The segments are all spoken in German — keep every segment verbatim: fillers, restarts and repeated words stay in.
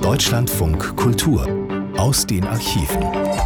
Deutschlandfunk Kultur aus den Archiven.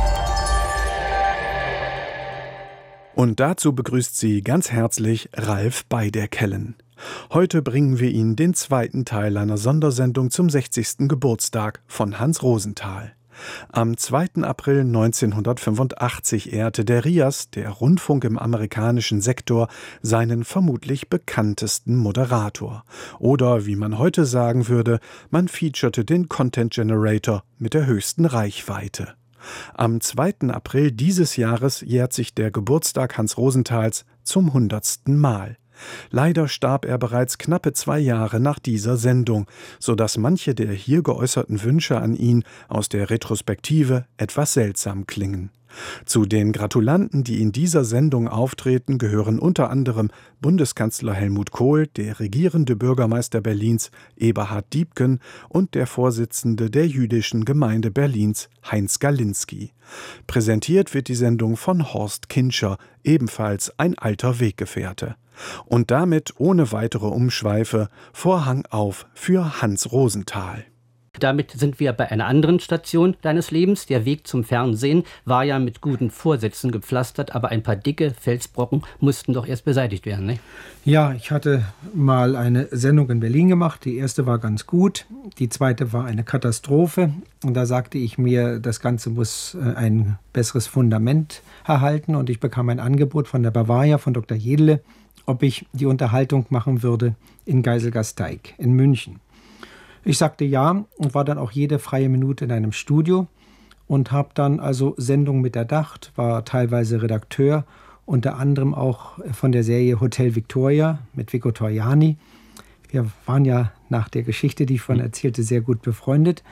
Und dazu begrüßt sie ganz herzlich Ralf Beiderkellen. Heute bringen wir Ihnen den zweiten Teil einer Sondersendung zum sechzigsten Geburtstag von Hans Rosenthal. Am zweiten April neunzehnhundertfünfundachtzig ehrte der R I A S, der Rundfunk im amerikanischen Sektor, seinen vermutlich bekanntesten Moderator. Oder wie man heute sagen würde, man featurete den Content Generator mit der höchsten Reichweite. Am zweiten April dieses Jahres jährt sich der Geburtstag Hans Rosenthals zum hundertsten Mal. Leider starb er bereits knappe zwei Jahre nach dieser Sendung, sodass manche der hier geäußerten Wünsche an ihn aus der Retrospektive etwas seltsam klingen. Zu den Gratulanten, die in dieser Sendung auftreten, gehören unter anderem Bundeskanzler Helmut Kohl, der regierende Bürgermeister Berlins Eberhard Diepgen und der Vorsitzende der jüdischen Gemeinde Berlins Heinz Galinski. Präsentiert wird die Sendung von Horst Kintscher, ebenfalls ein alter Weggefährte. Und damit ohne weitere Umschweife Vorhang auf für Hans Rosenthal. Damit sind wir bei einer anderen Station deines Lebens. Der Weg zum Fernsehen war ja mit guten Vorsätzen gepflastert, aber ein paar dicke Felsbrocken mussten doch erst beseitigt werden, ne? Ja, ich hatte mal eine Sendung in Berlin gemacht. Die erste war ganz gut, die zweite war eine Katastrophe. Und da sagte ich mir, das Ganze muss ein besseres Fundament erhalten. Und ich bekam ein Angebot von der Bavaria, von Doktor Jedele, ob ich die Unterhaltung machen würde in Geiselgasteig in München. Ich sagte ja und war dann auch jede freie Minute in einem Studio und habe dann also Sendungen mit erdacht, war teilweise Redakteur, unter anderem auch von der Serie Hotel Victoria mit Vico Torriani. Wir waren ja nach der Geschichte, die ich vorhin erzählte, sehr gut befreundet.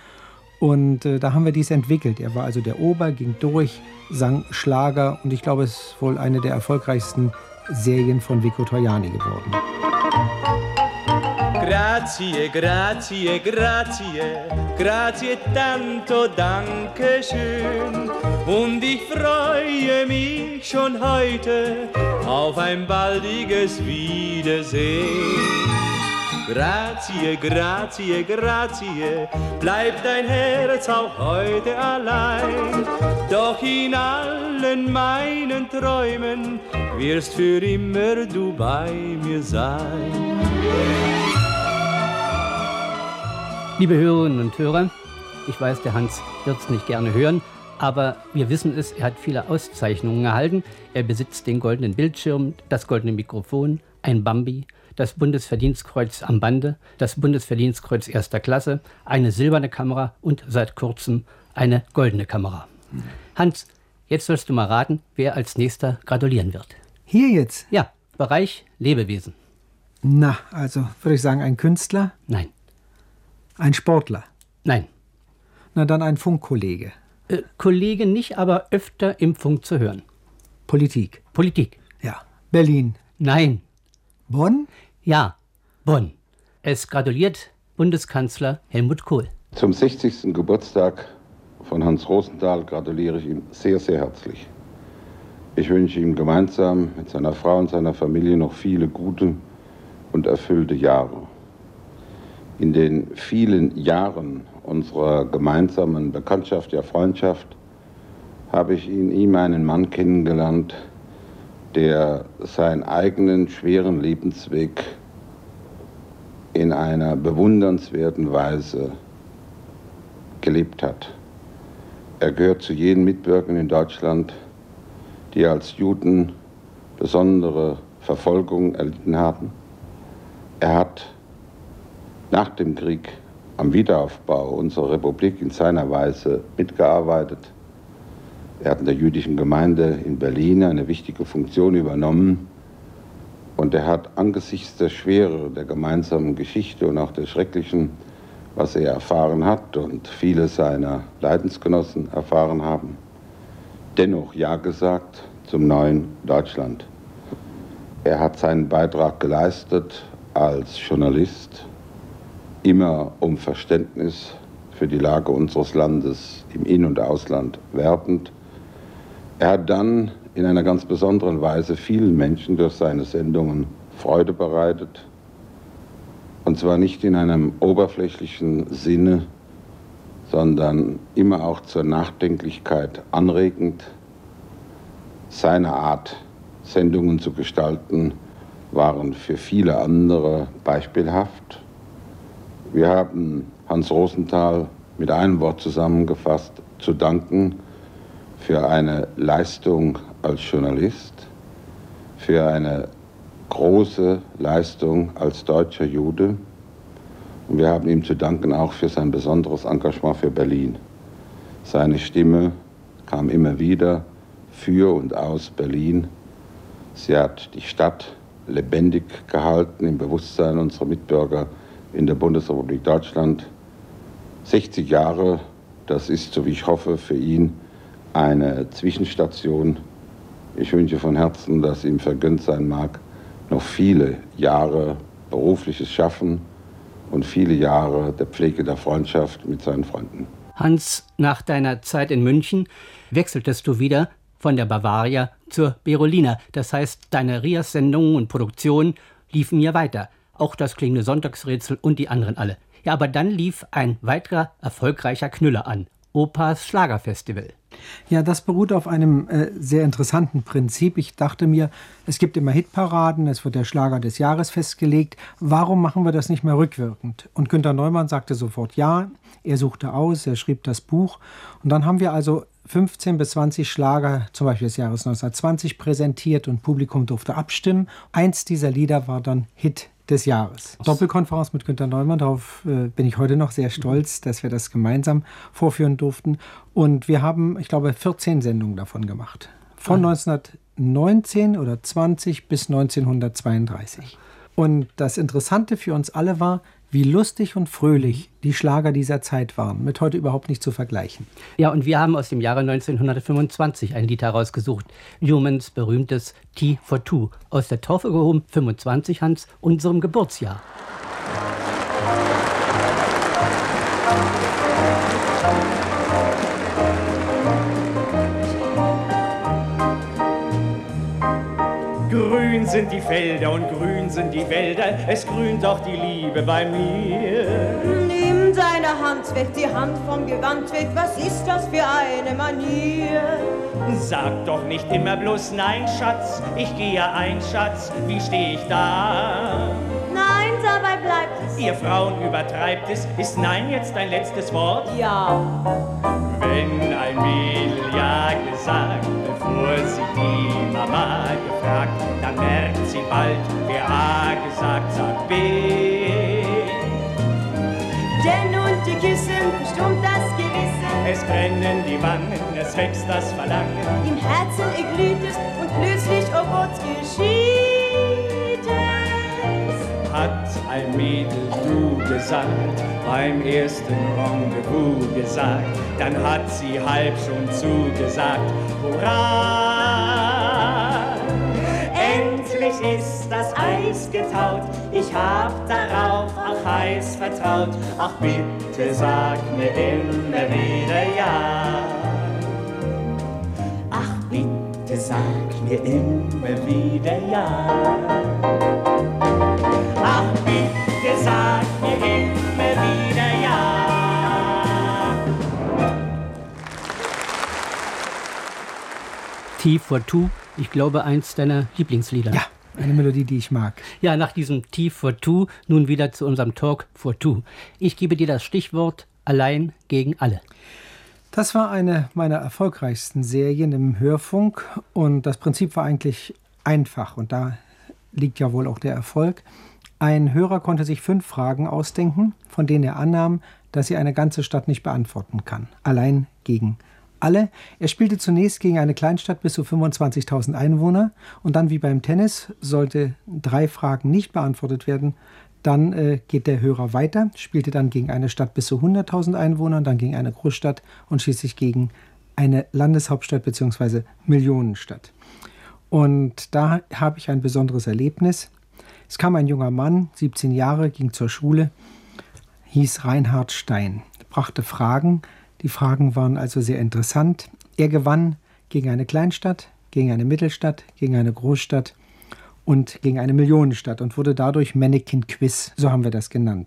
Und äh, da haben wir dies entwickelt. Er war also der Ober, ging durch, sang Schlager und ich glaube, es ist wohl eine der erfolgreichsten Serien von Vico Torriani geworden. Grazie, grazie, grazie, grazie tanto, danke schön. Und ich freue mich schon heute auf ein baldiges Wiedersehen. Grazie, grazie, grazie, bleibt dein Herz auch heute allein. Doch in allen meinen Träumen wirst für immer du bei mir sein. Liebe Hörerinnen und Hörer, ich weiß, der Hans wird es nicht gerne hören, aber wir wissen es, er hat viele Auszeichnungen erhalten. Er besitzt den goldenen Bildschirm, das goldene Mikrofon, ein Bambi, das Bundesverdienstkreuz am Bande, das Bundesverdienstkreuz erster Klasse, eine silberne Kamera und seit kurzem eine goldene Kamera. Hans, jetzt sollst du mal raten, wer als nächster gratulieren wird. Hier jetzt? Ja, Bereich Lebewesen. Na, also würde ich sagen, ein Künstler? Nein. Ein Sportler? Nein. Na dann ein Funkkollege? Äh, Kollege nicht, aber öfter im Funk zu hören. Politik? Politik. Ja. Berlin? Nein. Bonn? Ja, Bonn. Es gratuliert Bundeskanzler Helmut Kohl. Zum sechzigsten Geburtstag von Hans Rosenthal gratuliere ich ihm sehr, sehr herzlich. Ich wünsche ihm gemeinsam mit seiner Frau und seiner Familie noch viele gute und erfüllte Jahre. In den vielen Jahren unserer gemeinsamen Bekanntschaft, ja Freundschaft, habe ich in ihm einen Mann kennengelernt, der seinen eigenen schweren Lebensweg in einer bewundernswerten Weise gelebt hat. Er gehört zu jenen Mitbürgern in Deutschland, die als Juden besondere Verfolgung erlitten haben. Er hat nach dem Krieg am Wiederaufbau unserer Republik in seiner Weise mitgearbeitet. Er hat in der jüdischen Gemeinde in Berlin eine wichtige Funktion übernommen und er hat angesichts der Schwere der gemeinsamen Geschichte und auch der Schrecklichen, was er erfahren hat und viele seiner Leidensgenossen erfahren haben, dennoch Ja gesagt zum neuen Deutschland. Er hat seinen Beitrag geleistet als Journalist, immer um Verständnis für die Lage unseres Landes im In- und Ausland werbend. Er hat dann in einer ganz besonderen Weise vielen Menschen durch seine Sendungen Freude bereitet. Und zwar nicht in einem oberflächlichen Sinne, sondern immer auch zur Nachdenklichkeit anregend. Seine Art, Sendungen zu gestalten, waren für viele andere beispielhaft. Wir haben Hans Rosenthal mit einem Wort zusammengefasst zu danken für eine Leistung als Journalist, für eine große Leistung als deutscher Jude. Und wir haben ihm zu danken auch für sein besonderes Engagement für Berlin. Seine Stimme kam immer wieder für und aus Berlin. Sie hat die Stadt lebendig gehalten im Bewusstsein unserer Mitbürger in der Bundesrepublik Deutschland. sechzig Jahre, das ist, so wie ich hoffe, für ihn eine Zwischenstation. Ich wünsche von Herzen, dass ihm vergönnt sein mag, noch viele Jahre berufliches Schaffen und viele Jahre der Pflege der Freundschaft mit seinen Freunden. Hans, nach deiner Zeit in München wechseltest du wieder von der Bavaria zur Berolina. Das heißt, deine Rias-Sendungen und Produktionen liefen ja weiter. Auch das klingende Sonntagsrätsel und die anderen alle. Ja, aber dann lief ein weiterer erfolgreicher Knüller an. Opas Schlagerfestival. Ja, das beruht auf einem äh, sehr interessanten Prinzip. Ich dachte mir, es gibt immer Hitparaden, es wird der Schlager des Jahres festgelegt. Warum machen wir das nicht mehr rückwirkend? Und Günter Neumann sagte sofort ja. Er suchte aus, er schrieb das Buch. Und dann haben wir also fünfzehn bis zwanzig Schlager, zum Beispiel des Jahres neunzehnhundertzwanzig, präsentiert und Publikum durfte abstimmen. Eins dieser Lieder war dann Hit des Jahres. Doppelkonferenz mit Günter Neumann, darauf äh, bin ich heute noch sehr stolz, dass wir das gemeinsam vorführen durften. Und wir haben, ich glaube, vierzehn Sendungen davon gemacht. Von neunzehnhundertneunzehn oder zwanzig bis neunzehnhundertzweiunddreißig. Und das Interessante für uns alle war, wie lustig und fröhlich die Schlager dieser Zeit waren, mit heute überhaupt nicht zu vergleichen. Ja, und wir haben aus dem Jahre neunzehnhundertfünfundzwanzig ein Lied herausgesucht. Newmans berühmtes Tea for Two. Aus der Taufe gehoben, fünfundzwanzig, Hans, unserem Geburtsjahr. Grün sind die Felder und grün sind die Wälder, es grünt auch die Liebe bei mir. Nimm deine Hand weg, die Hand vom Gewand weg, was ist das für eine Manier? Sag doch nicht immer bloß nein, Schatz, ich gehe ja ein, Schatz, wie steh ich da? Nein, dabei bleibt es. Ihr Frauen übertreibt es, ist nein jetzt dein letztes Wort? Ja. Wenn ein Mädel ja gesagt, bevor sie die Mama gefragt, dann merkt sie bald, wer A gesagt, sagt B. Denn und die Küssen verstummt das Gewissen. Es brennen die Wangen, es wächst das Verlangen. Im Herzen erglüht es und plötzlich, oh Gott, geschieht es. Hat ein Mädel du gesagt, beim ersten Rendezvous gesagt, dann hat sie halb schon zugesagt, hurra! Endlich ist das Eis getaut, ich hab darauf auch heiß vertraut, ach bitte sag mir immer wieder ja. Ach bitte sag mir immer wieder ja. Ach bitte sag mir immer wieder ja. Tea for Two, ich glaube, eins deiner Lieblingslieder. Ja, eine Melodie, die ich mag. Ja, nach diesem Tea for Two nun wieder zu unserem Talk for Two. Ich gebe dir das Stichwort allein gegen alle. Das war eine meiner erfolgreichsten Serien im Hörfunk und das Prinzip war eigentlich einfach und da liegt ja wohl auch der Erfolg. Ein Hörer konnte sich fünf Fragen ausdenken, von denen er annahm, dass sie eine ganze Stadt nicht beantworten kann. Allein gegen alle. Er spielte zunächst gegen eine Kleinstadt bis zu fünfundzwanzigtausend Einwohner und dann wie beim Tennis sollte drei Fragen nicht beantwortet werden. Dann äh, geht der Hörer weiter, spielte dann gegen eine Stadt bis zu hunderttausend Einwohnern, dann gegen eine Großstadt und schließlich gegen eine Landeshauptstadt bzw. Millionenstadt. Und da habe ich ein besonderes Erlebnis. Es kam ein junger Mann, siebzehn Jahre, ging zur Schule, hieß Reinhard Stein, brachte Fragen. Die Fragen waren also sehr interessant. Er gewann gegen eine Kleinstadt, gegen eine Mittelstadt, gegen eine Großstadt und gegen eine Millionenstadt und wurde dadurch Mannequin Quiz, so haben wir das genannt.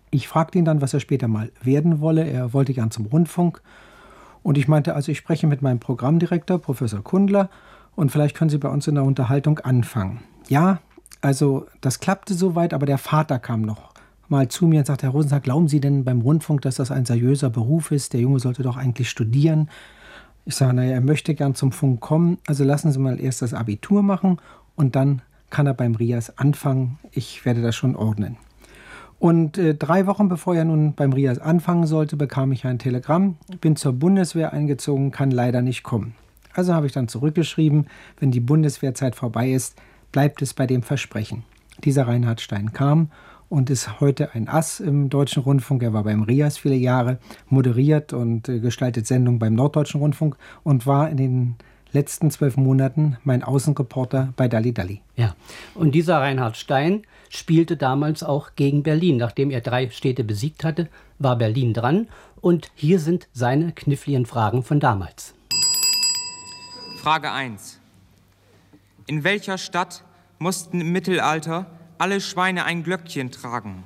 Ich fragte ihn dann, was er später mal werden wolle. Er wollte gern zum Rundfunk. Und ich meinte, also ich spreche mit meinem Programmdirektor, Professor Kundler, und vielleicht können Sie bei uns in der Unterhaltung anfangen. Ja, also das klappte soweit, aber der Vater kam noch mal zu mir und sagte, Herr Rosenthal, glauben Sie denn beim Rundfunk, dass das ein seriöser Beruf ist? Der Junge sollte doch eigentlich studieren. Ich sage, naja, er möchte gern zum Funk kommen, also lassen Sie mal erst das Abitur machen und dann kann er beim R I A S anfangen. Ich werde das schon ordnen. Und äh, drei Wochen bevor er nun beim R I A S anfangen sollte, bekam ich ein Telegramm, bin zur Bundeswehr eingezogen, kann leider nicht kommen. Also habe ich dann zurückgeschrieben, wenn die Bundeswehrzeit vorbei ist, bleibt es bei dem Versprechen. Dieser Reinhard Stein kam und ist heute ein Ass im Deutschen Rundfunk. Er war beim R I A S viele Jahre, moderiert und äh, gestaltet Sendungen beim Norddeutschen Rundfunk und war in den letzten zwölf Monaten mein Außenreporter bei Dalli Dalli. Ja, und dieser Reinhard Stein spielte damals auch gegen Berlin. Nachdem er drei Städte besiegt hatte, war Berlin dran. Und hier sind seine kniffligen Fragen von damals. Frage eins. In welcher Stadt mussten im Mittelalter alle Schweine ein Glöckchen tragen?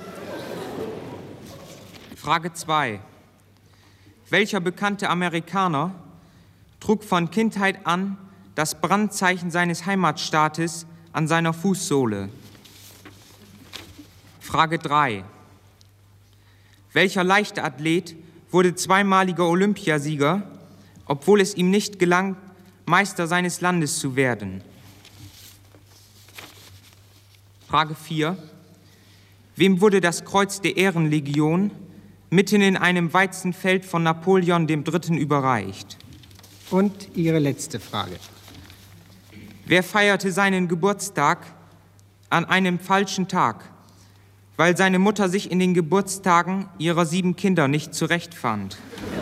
Frage zwei. Welcher bekannte Amerikaner trug von Kindheit an das Brandzeichen seines Heimatstaates an seiner Fußsohle? Frage drei. Welcher Leichtathlet wurde zweimaliger Olympiasieger, obwohl es ihm nicht gelang, Meister seines Landes zu werden? Frage vier. Wem wurde das Kreuz der Ehrenlegion mitten in einem Weizenfeld von Napoleon dem Dritten überreicht? Und Ihre letzte Frage. Wer feierte seinen Geburtstag an einem falschen Tag, weil seine Mutter sich in den Geburtstagen ihrer sieben Kinder nicht zurechtfand?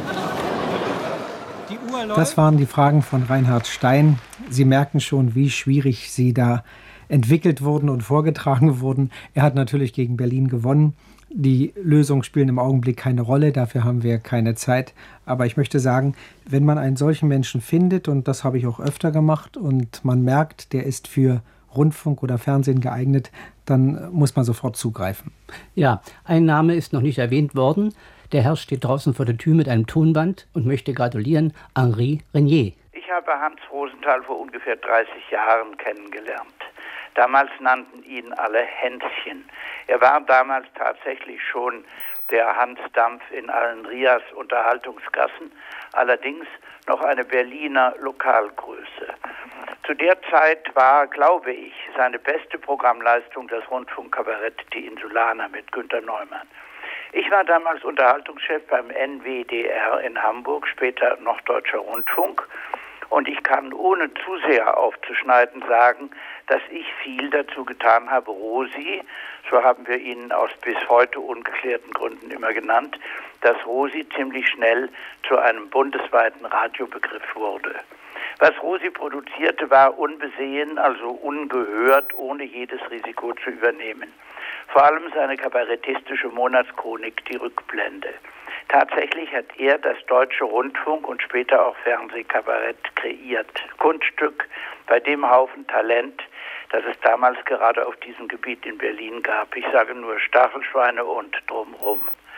Das waren die Fragen von Reinhard Stein. Sie merken schon, wie schwierig sie da entwickelt wurden und vorgetragen wurden. Er hat natürlich gegen Berlin gewonnen. Die Lösungen spielen im Augenblick keine Rolle, dafür haben wir keine Zeit. Aber ich möchte sagen, wenn man einen solchen Menschen findet, und das habe ich auch öfter gemacht, und man merkt, der ist für Rundfunk oder Fernsehen geeignet, dann muss man sofort zugreifen. Ja, ein Name ist noch nicht erwähnt worden. Der Herr steht draußen vor der Tür mit einem Tonband und möchte gratulieren, Henri Renier. Ich habe Hans Rosenthal vor ungefähr dreißig Jahren kennengelernt. Damals nannten ihn alle Hänschen. Er war damals tatsächlich schon der Hans Dampf in allen R I A S-Unterhaltungsgassen, allerdings noch eine Berliner Lokalgröße. Zu der Zeit war, glaube ich, seine beste Programmleistung das Rundfunkkabarett Die Insulaner mit Günter Neumann. Ich war damals Unterhaltungschef beim N W D R in Hamburg, später Norddeutscher Rundfunk. Und ich kann, ohne zu sehr aufzuschneiden, sagen, dass ich viel dazu getan habe, Rosi, so haben wir ihn aus bis heute ungeklärten Gründen immer genannt, dass Rosi ziemlich schnell zu einem bundesweiten Radiobegriff wurde. Was Rosi produzierte, war unbesehen, also ungehört, ohne jedes Risiko zu übernehmen. Vor allem seine kabarettistische Monatschronik, die Rückblende. Tatsächlich hat er das deutsche Rundfunk und später auch Fernsehkabarett kreiert. Kunststück, bei dem Haufen Talent, das es damals gerade auf diesem Gebiet in Berlin gab. Ich sage nur Stachelschweine und drumrum.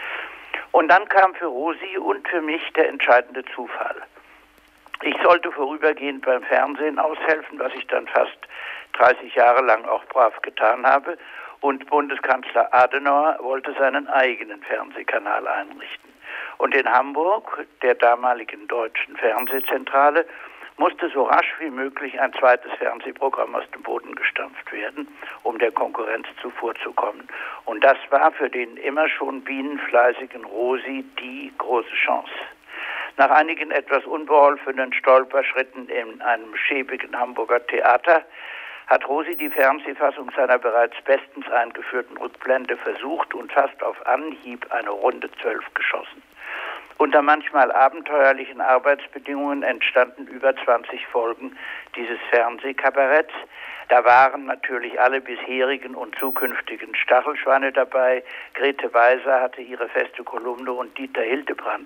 Und dann kam für Rosi und für mich der entscheidende Zufall. Ich sollte vorübergehend beim Fernsehen aushelfen, was ich dann fast dreißig Jahre lang auch brav getan habe. Und Bundeskanzler Adenauer wollte seinen eigenen Fernsehkanal einrichten. Und in Hamburg, der damaligen deutschen Fernsehzentrale, musste so rasch wie möglich ein zweites Fernsehprogramm aus dem Boden gestampft werden, um der Konkurrenz zuvorzukommen. Und das war für den immer schon bienenfleißigen Rosi die große Chance. Nach einigen etwas unbeholfenen Stolperschritten in einem schäbigen Hamburger Theater hat Rosi die Fernsehfassung seiner bereits bestens eingeführten Rückblende versucht und fast auf Anhieb eine Runde zwölf geschossen. Unter manchmal abenteuerlichen Arbeitsbedingungen entstanden über zwanzig Folgen dieses Fernsehkabaretts. Da waren natürlich alle bisherigen und zukünftigen Stachelschweine dabei. Grete Weiser hatte ihre feste Kolumne und Dieter Hildebrand,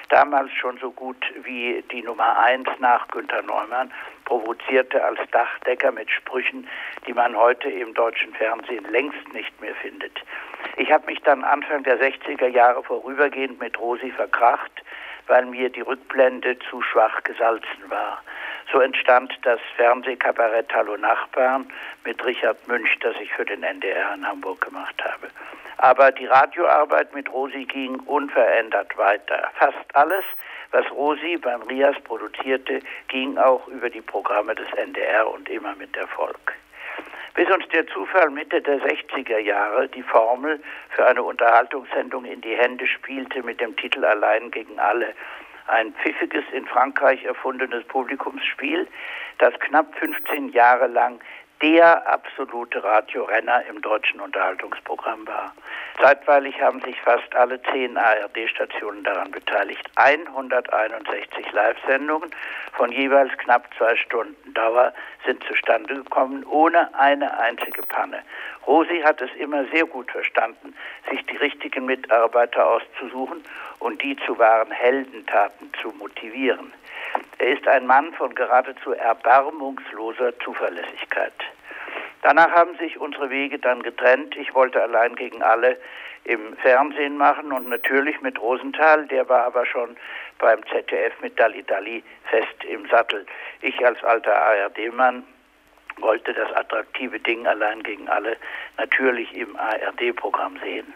damals schon so gut wie die Nummer eins nach Günter Neumann, provozierte als Dachdecker mit Sprüchen, die man heute im deutschen Fernsehen längst nicht mehr findet. Ich habe mich dann Anfang der sechziger Jahre vorübergehend mit Rosi verkracht, weil mir die Rückblende zu schwach gesalzen war. So entstand das Fernsehkabarett Hallo Nachbarn mit Richard Münch, das ich für den N D R in Hamburg gemacht habe. Aber die Radioarbeit mit Rosi ging unverändert weiter. Fast alles, was Rosi beim Rias produzierte, ging auch über die Programme des N D R und immer mit Erfolg. Bis uns der Zufall Mitte der sechziger Jahre die Formel für eine Unterhaltungssendung in die Hände spielte mit dem Titel Allein gegen alle. Ein pfiffiges, in Frankreich erfundenes Publikumsspiel, das knapp fünfzehn Jahre lang der absolute Radiorenner im deutschen Unterhaltungsprogramm war. Zeitweilig haben sich fast alle zehn A R D-Stationen daran beteiligt. hunderteinundsechzig Live-Sendungen von jeweils knapp zwei Stunden Dauer sind zustande gekommen, ohne eine einzige Panne. Rosi hat es immer sehr gut verstanden, sich die richtigen Mitarbeiter auszusuchen und die zu wahren Heldentaten zu motivieren. Er ist ein Mann von geradezu erbarmungsloser Zuverlässigkeit. Danach haben sich unsere Wege dann getrennt. Ich wollte Allein gegen alle im Fernsehen machen und natürlich mit Rosenthal, der war aber schon beim Z D F mit Dalli Dalli fest im Sattel. Ich als alter A R D-Mann wollte das attraktive Ding Allein gegen alle natürlich im A R D-Programm sehen.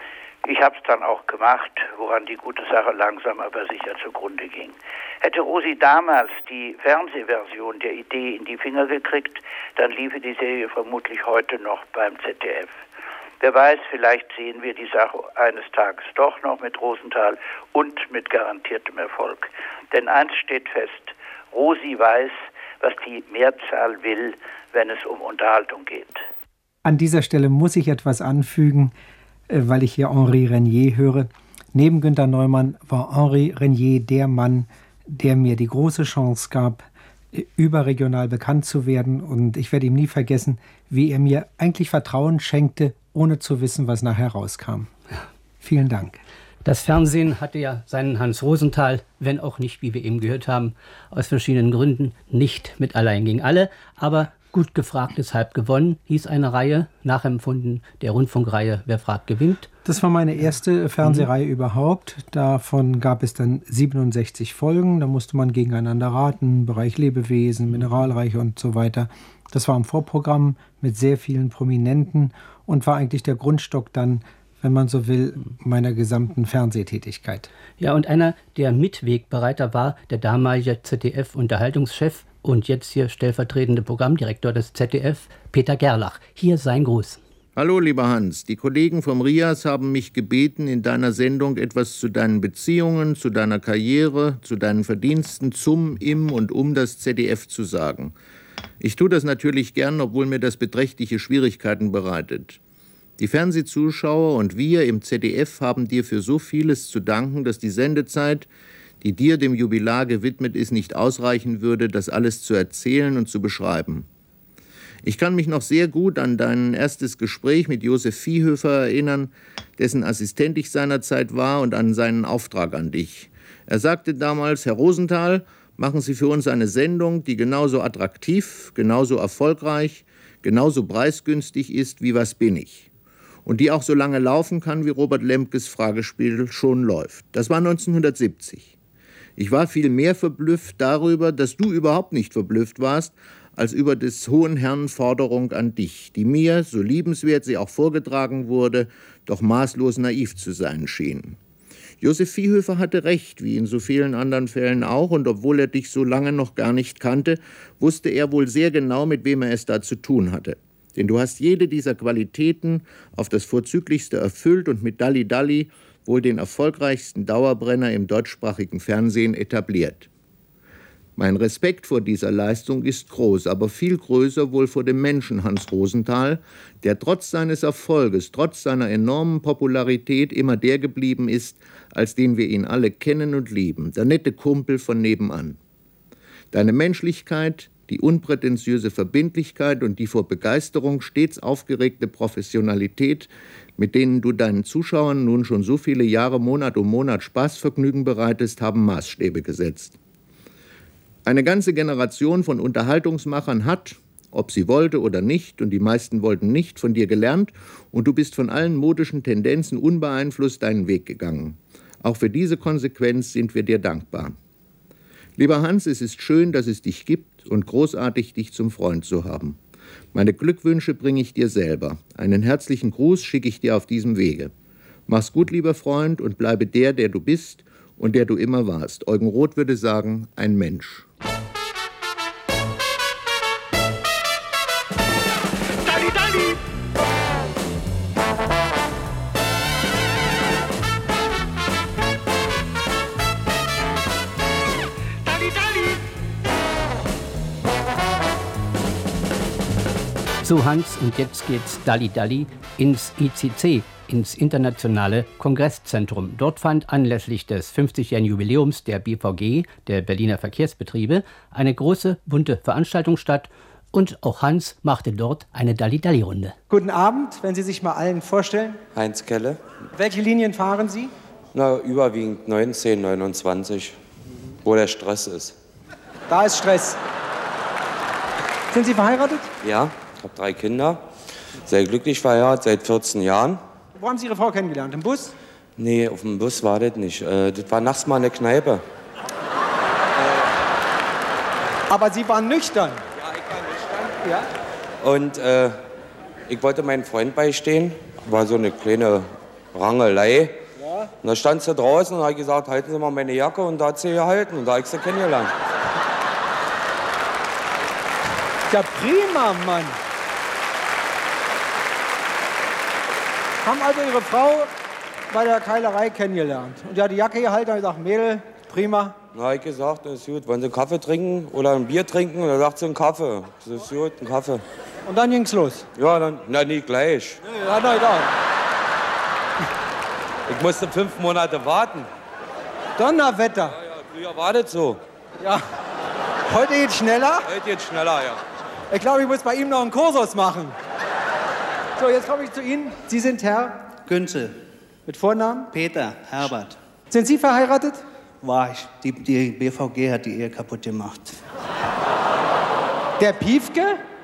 Ich habe es dann auch gemacht, woran die gute Sache langsam aber sicher zugrunde ging. Hätte Rosi damals die Fernsehversion der Idee in die Finger gekriegt, dann liefe die Serie vermutlich heute noch beim Z D F. Wer weiß, vielleicht sehen wir die Sache eines Tages doch noch mit Rosenthal und mit garantiertem Erfolg. Denn eins steht fest, Rosi weiß, was die Mehrzahl will, wenn es um Unterhaltung geht. An dieser Stelle muss ich etwas anfügen, weil ich hier Henri Regnier höre. Neben Günter Neumann war Henri Regnier der Mann, der mir die große Chance gab, überregional bekannt zu werden. Und ich werde ihm nie vergessen, wie er mir eigentlich Vertrauen schenkte, ohne zu wissen, was nachher rauskam. Vielen Dank. Das Fernsehen hatte ja seinen Hans Rosenthal, wenn auch nicht, wie wir eben gehört haben, aus verschiedenen Gründen nicht mit Allein gegen alle, aber gut gefragt ist halb gewonnen, hieß eine Reihe, nachempfunden der Rundfunkreihe Wer fragt gewinnt. Das war meine erste Fernsehreihe mhm. überhaupt. Davon gab es dann siebenundsechzig Folgen. Da musste man gegeneinander raten, Bereich Lebewesen, Mineralreiche und so weiter. Das war im Vorprogramm mit sehr vielen Prominenten und war eigentlich der Grundstock dann, wenn man so will, meiner gesamten Fernsehtätigkeit. Ja, und einer, der Mitwegbereiter war, der damalige Z D F-Unterhaltungschef und jetzt hier stellvertretende Programmdirektor des Z D F, Peter Gerlach. Hier sein Gruß. Hallo, lieber Hans. Die Kollegen vom Rias haben mich gebeten, in deiner Sendung etwas zu deinen Beziehungen, zu deiner Karriere, zu deinen Verdiensten zum, im und um das Z D F zu sagen. Ich tue das natürlich gern, obwohl mir das beträchtliche Schwierigkeiten bereitet. Die Fernsehzuschauer und wir im Z D F haben dir für so vieles zu danken, dass die Sendezeit, die dir dem Jubilar gewidmet ist, nicht ausreichen würde, das alles zu erzählen und zu beschreiben. Ich kann mich noch sehr gut an dein erstes Gespräch mit Josef Viehhöfer erinnern, dessen Assistent ich seinerzeit war, und an seinen Auftrag an dich. Er sagte damals: Herr Rosenthal, machen Sie für uns eine Sendung, die genauso attraktiv, genauso erfolgreich, genauso preisgünstig ist wie Was bin ich? Und die auch so lange laufen kann, wie Robert Lemkes Fragespiel schon läuft. Das war neunzehnhundertsiebzig. Ich war viel mehr verblüfft darüber, dass du überhaupt nicht verblüfft warst, als über des hohen Herrn Forderung an dich, die mir, so liebenswert sie auch vorgetragen wurde, doch maßlos naiv zu sein schien. Josef Viehhöfer hatte recht, wie in so vielen anderen Fällen auch, und obwohl er dich so lange noch gar nicht kannte, wusste er wohl sehr genau, mit wem er es da zu tun hatte. Denn du hast jede dieser Qualitäten auf das Vorzüglichste erfüllt und mit Dalli Dalli wohl den erfolgreichsten Dauerbrenner im deutschsprachigen Fernsehen etabliert. Mein Respekt vor dieser Leistung ist groß, aber viel größer wohl vor dem Menschen Hans Rosenthal, der trotz seines Erfolges, trotz seiner enormen Popularität immer der geblieben ist, als den wir ihn alle kennen und lieben, der nette Kumpel von nebenan. Deine Menschlichkeit, die unprätentiöse Verbindlichkeit und die vor Begeisterung stets aufgeregte Professionalität, mit denen du deinen Zuschauern nun schon so viele Jahre Monat um Monat Spaßvergnügen bereitest, haben Maßstäbe gesetzt. Eine ganze Generation von Unterhaltungsmachern hat, ob sie wollte oder nicht, und die meisten wollten nicht, von dir gelernt, und du bist von allen modischen Tendenzen unbeeinflusst deinen Weg gegangen. Auch für diese Konsequenz sind wir dir dankbar. Lieber Hans, es ist schön, dass es dich gibt und großartig, dich zum Freund zu haben. Meine Glückwünsche bringe ich dir selber. Einen herzlichen Gruß schicke ich dir auf diesem Wege. Mach's gut, lieber Freund, und bleibe der, der du bist und der du immer warst. Eugen Roth würde sagen, ein Mensch. Dalli, Dalli! So Hans, und jetzt geht's Dalli Dalli ins I C C, ins Internationale Kongresszentrum. Dort fand anlässlich des fünfzigjährigen Jubiläums der B V G, der Berliner Verkehrsbetriebe, eine große, bunte Veranstaltung statt. Und auch Hans machte dort eine Dalli-Dalli-Runde. Guten Abend, wenn Sie sich mal allen vorstellen. Heinz Kelle. Welche Linien fahren Sie? Na, überwiegend neunzehn, neunundzwanzig, wo der Stress ist. Da ist Stress. Sind Sie verheiratet? Ja, ich habe drei Kinder, sehr glücklich verheiratet, seit vierzehn Jahren. Wo haben Sie Ihre Frau kennengelernt? Im Bus? Nee, auf dem Bus war das nicht. Das war nachts mal eine Kneipe. Aber Sie waren nüchtern? Ja, ich war nüchtern. Ja. Und äh, ich wollte meinem Freund beistehen. War so eine kleine Rangelei. Ja. Und da stand sie draußen und hat gesagt, halten Sie mal meine Jacke. Und da hat sie gehalten und da habe ich sie kennengelernt. Ja, prima, Mann. Haben also Ihre Frau bei der Keilerei kennengelernt. Und die hat die Jacke gehalten und gesagt, Mädel, prima. Na, habe ich gesagt, das ist gut. Wollen Sie einen Kaffee trinken oder ein Bier trinken? Und dann sagt sie, einen Kaffee. Das ist gut, ein Kaffee. Und dann ging's los? Ja, dann, na, nicht gleich. Nee, ja, na, egal. Ich musste fünf Monate warten. Donnerwetter. Ja, ja, früher war das so. Ja. Heute geht's schneller? Heute geht's schneller, ja. Ich glaube, ich muss bei ihm noch einen Kursus machen. So, jetzt komme ich zu Ihnen. Sie sind Herr? Günzel. Mit Vornamen? Peter, Herbert. Sind Sie verheiratet? War ich. Die, die B V G hat die Ehe kaputt gemacht. Der Piefke?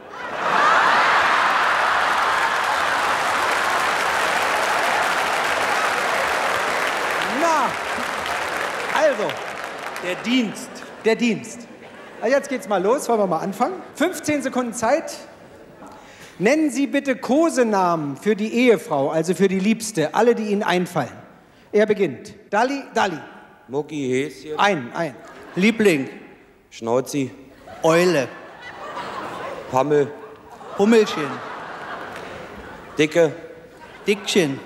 Na, also. Der Dienst. Der Dienst. Also jetzt geht's mal los, wollen wir mal anfangen. fünfzehn Sekunden Zeit. Nennen Sie bitte Kosenamen für die Ehefrau, also für die Liebste, alle, die Ihnen einfallen. Er beginnt. Dalli, Dalli. Mucki, Häschen. Ein, ein. Liebling. Schnauzi. Eule. Pammel. Hummelchen. Dicke. Dickchen.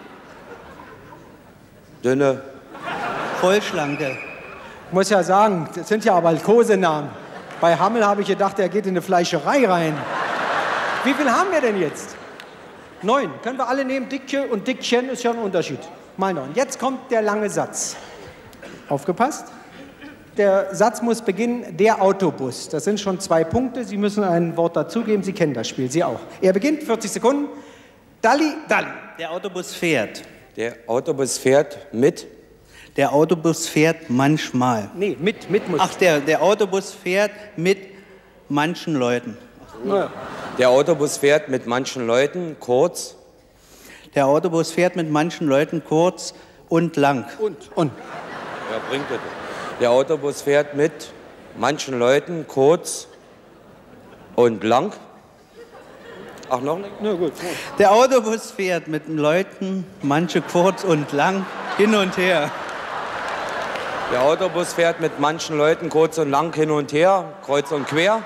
Dünne. Vollschlanke. Ich muss ja sagen, das sind ja aber Kosenamen. Bei Hammel habe ich gedacht, er geht in eine Fleischerei rein. Wie viel haben wir denn jetzt? Neun. Können wir alle nehmen? Dickchen und Dickchen ist ja ein Unterschied. Mal neun. Jetzt kommt der lange Satz. Aufgepasst? Der Satz muss beginnen, der Autobus. Das sind schon zwei Punkte. Sie müssen ein Wort dazugeben. Sie kennen das Spiel. Sie auch. Er beginnt, vierzig Sekunden. Dalli, Dalli. Der Autobus fährt. Der Autobus fährt mit. Der Autobus fährt manchmal. Nee, mit, mit muss. Ach, der, der Autobus fährt mit manchen Leuten. Ja. Der Autobus fährt mit manchen Leuten kurz. Der Autobus fährt mit manchen Leuten kurz und lang. Und, und. Ja, bringt das. Der Autobus fährt mit manchen Leuten kurz und lang. Ach, noch nicht? Na gut. Der Autobus fährt mit Leuten, manche kurz und lang, hin und her. Der Autobus fährt mit manchen Leuten kurz und lang hin und her, kreuz und quer.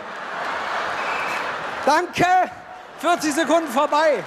Danke! vierzig Sekunden vorbei.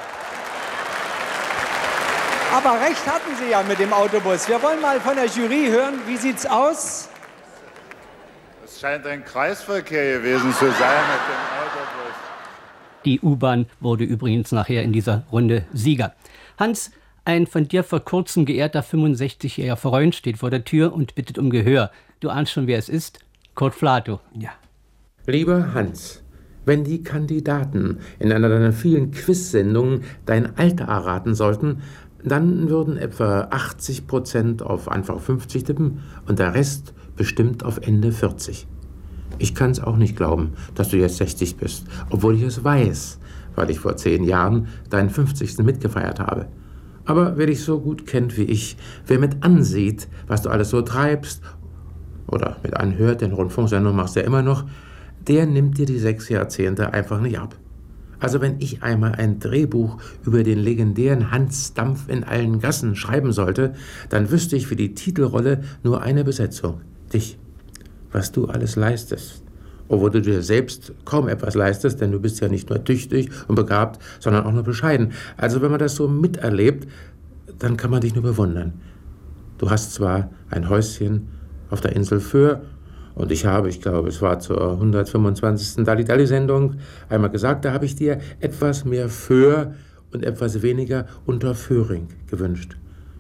Aber recht hatten Sie ja mit dem Autobus. Wir wollen mal von der Jury hören, wie sieht's aus? Es scheint ein Kreisverkehr gewesen zu sein mit dem Autobus. Die U-Bahn wurde übrigens nachher in dieser Runde Sieger. Hans, ein von dir vor kurzem geehrter fünfundsechzigjähriger Freund steht vor der Tür und bittet um Gehör. Du ahnst schon, wer es ist? Kurt Flato. Ja. Lieber Hans, Wenn die Kandidaten in einer deiner vielen Quiz-Sendungen dein Alter erraten sollten, dann würden etwa achtzig Prozent auf Anfang fünfzig tippen und der Rest bestimmt auf Ende vierzig. Ich kann es auch nicht glauben, dass du jetzt sechzig bist, obwohl ich es weiß, weil ich vor zehn Jahren deinen fünfzigsten mitgefeiert habe. Aber wer dich so gut kennt wie ich, wer mit ansieht, was du alles so treibst, oder mit anhört, den Rundfunksendung machst du ja immer noch, der nimmt dir die sechs Jahrzehnte einfach nicht ab. Also wenn ich einmal ein Drehbuch über den legendären Hans Dampf in allen Gassen schreiben sollte, dann wüsste ich für die Titelrolle nur eine Besetzung. Dich. Was du alles leistest. Obwohl du dir selbst kaum etwas leistest, denn du bist ja nicht nur tüchtig und begabt, sondern auch nur bescheiden. Also wenn man das so miterlebt, dann kann man dich nur bewundern. Du hast zwar ein Häuschen auf der Insel Föhr, und ich habe, ich glaube, es war zur hundertfünfundzwanzigsten Dalli-Dalli-Sendung einmal gesagt, da habe ich dir etwas mehr Föhr und etwas weniger Unterföhring gewünscht.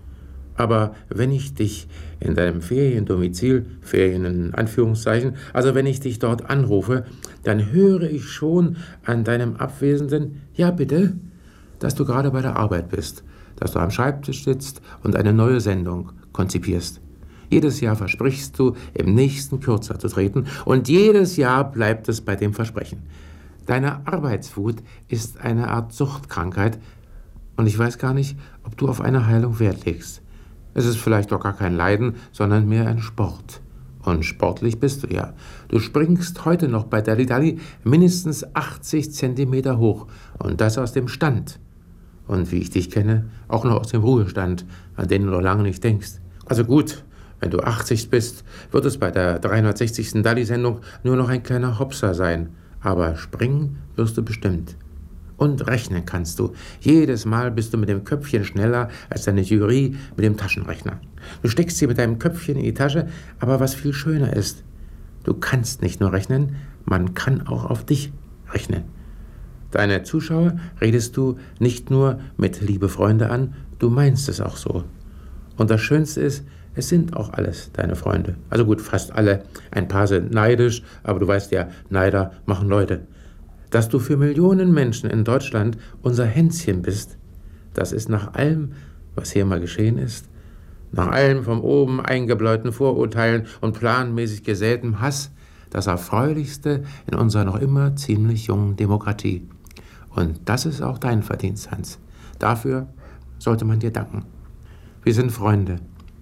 Aber wenn ich dich in deinem Feriendomizil, Ferien in Anführungszeichen, also wenn ich dich dort anrufe, dann höre ich schon an deinem abwesenden Ja bitte, dass du gerade bei der Arbeit bist, dass du am Schreibtisch sitzt und eine neue Sendung konzipierst. Jedes Jahr versprichst du, im nächsten kürzer zu treten, und jedes Jahr bleibt es bei dem Versprechen. Deine Arbeitswut ist eine Art Suchtkrankheit, und ich weiß gar nicht, ob du auf eine Heilung Wert legst. Es ist vielleicht doch gar kein Leiden, sondern mehr ein Sport. Und sportlich bist du ja. Du springst heute noch bei Dalli-Dalli mindestens achtzig Zentimeter hoch, und das aus dem Stand. Und wie ich dich kenne, auch noch aus dem Ruhestand, an den du noch lange nicht denkst. Also gut, wenn du achtzig bist, wird es bei der dreihundertsechzigsten Dalli-Sendung nur noch ein kleiner Hopser sein. Aber springen wirst du bestimmt. Und rechnen kannst du. Jedes Mal bist du mit dem Köpfchen schneller als deine Jury mit dem Taschenrechner. Du steckst sie mit deinem Köpfchen in die Tasche, aber was viel schöner ist, du kannst nicht nur rechnen, man kann auch auf dich rechnen. Deine Zuschauer redest du nicht nur mit liebe Freunde an, du meinst es auch so. Und das Schönste ist, es sind auch alles deine Freunde. Also gut, fast alle. Ein paar sind neidisch, aber du weißt ja, Neider machen Leute. Dass du für Millionen Menschen in Deutschland unser Hänschen bist, das ist nach allem, was hier mal geschehen ist, nach allem von oben eingebläuten Vorurteilen und planmäßig gesätem Hass, das Erfreulichste in unserer noch immer ziemlich jungen Demokratie. Und das ist auch dein Verdienst, Hans. Dafür sollte man dir danken. Wir sind Freunde.